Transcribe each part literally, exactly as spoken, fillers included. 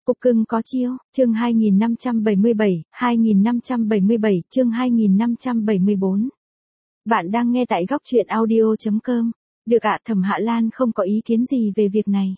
Cục cưng có chiêu, chương hai nghìn năm trăm bảy mươi bảy, hai nghìn năm trăm bảy mươi bảy, chương hai nghìn năm trăm bảy mươi bốn. Bạn đang nghe tại góc truyện audio chấm com. Được ạ, Thẩm Hạ Lan không có ý kiến gì về việc này.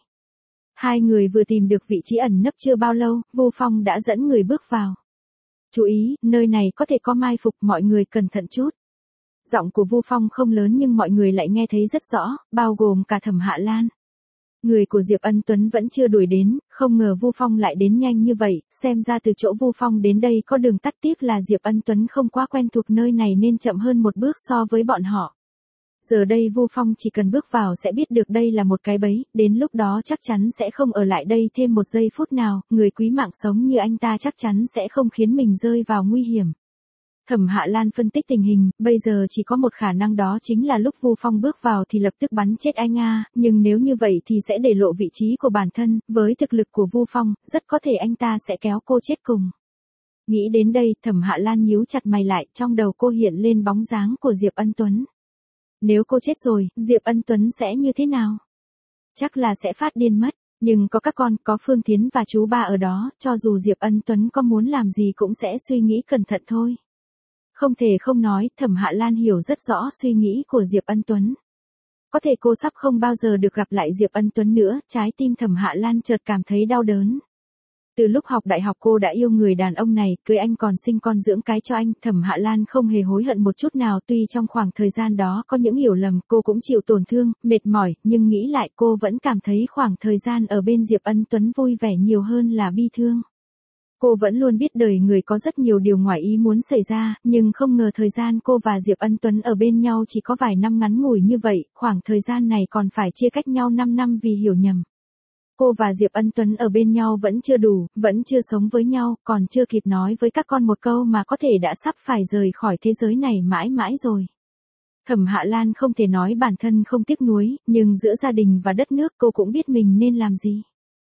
Hai người vừa tìm được vị trí ẩn nấp chưa bao lâu, Vu Phong đã dẫn người bước vào. Chú ý, nơi này có thể có mai phục, mọi người cẩn thận chút. Giọng của Vu Phong không lớn nhưng mọi người lại nghe thấy rất rõ, bao gồm cả Thẩm Hạ Lan. Người của Diệp Ân Tuấn vẫn chưa đuổi đến, không ngờ Vu Phong lại đến nhanh như vậy, xem ra từ chỗ Vu Phong đến đây có đường tắt, tiếc là Diệp Ân Tuấn không quá quen thuộc nơi này nên chậm hơn một bước so với bọn họ. Giờ đây Vu Phong chỉ cần bước vào sẽ biết được đây là một cái bẫy, đến lúc đó chắc chắn sẽ không ở lại đây thêm một giây phút nào, người quý mạng sống như anh ta chắc chắn sẽ không khiến mình rơi vào nguy hiểm. Thẩm Hạ Lan phân tích tình hình, bây giờ chỉ có một khả năng đó chính là lúc Vu Phong bước vào thì lập tức bắn chết anh a, nhưng nếu như vậy thì sẽ để lộ vị trí của bản thân, với thực lực của Vu Phong, rất có thể anh ta sẽ kéo cô chết cùng. Nghĩ đến đây, Thẩm Hạ Lan nhíu chặt mày lại, trong đầu cô hiện lên bóng dáng của Diệp Ân Tuấn. Nếu cô chết rồi, Diệp Ân Tuấn sẽ như thế nào? Chắc là sẽ phát điên mất, nhưng có các con, có Phương Thiến và chú ba ở đó, cho dù Diệp Ân Tuấn có muốn làm gì cũng sẽ suy nghĩ cẩn thận thôi. Không thể không nói, Thẩm Hạ Lan hiểu rất rõ suy nghĩ của Diệp Ân Tuấn. Có thể cô sắp không bao giờ được gặp lại Diệp Ân Tuấn nữa, trái tim Thẩm Hạ Lan chợt cảm thấy đau đớn. Từ lúc học đại học cô đã yêu người đàn ông này, cưới anh còn sinh con dưỡng cái cho anh, Thẩm Hạ Lan không hề hối hận một chút nào, tuy trong khoảng thời gian đó có những hiểu lầm, cô cũng chịu tổn thương, mệt mỏi, nhưng nghĩ lại cô vẫn cảm thấy khoảng thời gian ở bên Diệp Ân Tuấn vui vẻ nhiều hơn là bi thương. Cô vẫn luôn biết đời người có rất nhiều điều ngoài ý muốn xảy ra, nhưng không ngờ thời gian cô và Diệp Ân Tuấn ở bên nhau chỉ có vài năm ngắn ngủi như vậy, khoảng thời gian này còn phải chia cách nhau năm năm vì hiểu nhầm. Cô và Diệp Ân Tuấn ở bên nhau vẫn chưa đủ, vẫn chưa sống với nhau, còn chưa kịp nói với các con một câu mà có thể đã sắp phải rời khỏi thế giới này mãi mãi rồi. Thẩm Hạ Lan không thể nói bản thân không tiếc nuối, nhưng giữa gia đình và đất nước cô cũng biết mình nên làm gì.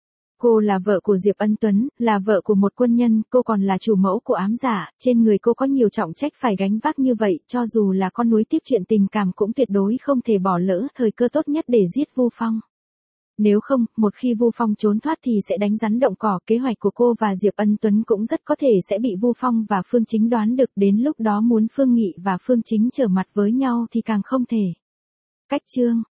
Cô là vợ của Diệp Ân Tuấn, là vợ của một quân nhân, cô còn là chủ mẫu của ám giả, trên người cô có nhiều trọng trách phải gánh vác như vậy, cho dù là con núi tiếp chuyện tình cảm cũng tuyệt đối không thể bỏ lỡ thời cơ tốt nhất để giết Vu Phong. Nếu không, một khi Vu Phong trốn thoát thì sẽ đánh rắn động cỏ, kế hoạch của cô và Diệp Ân Tuấn cũng rất có thể sẽ bị Vu Phong và Phương Chính đoán được, đến lúc đó muốn Phương Nghị và Phương Chính trở mặt với nhau thì càng không thể. Cách chương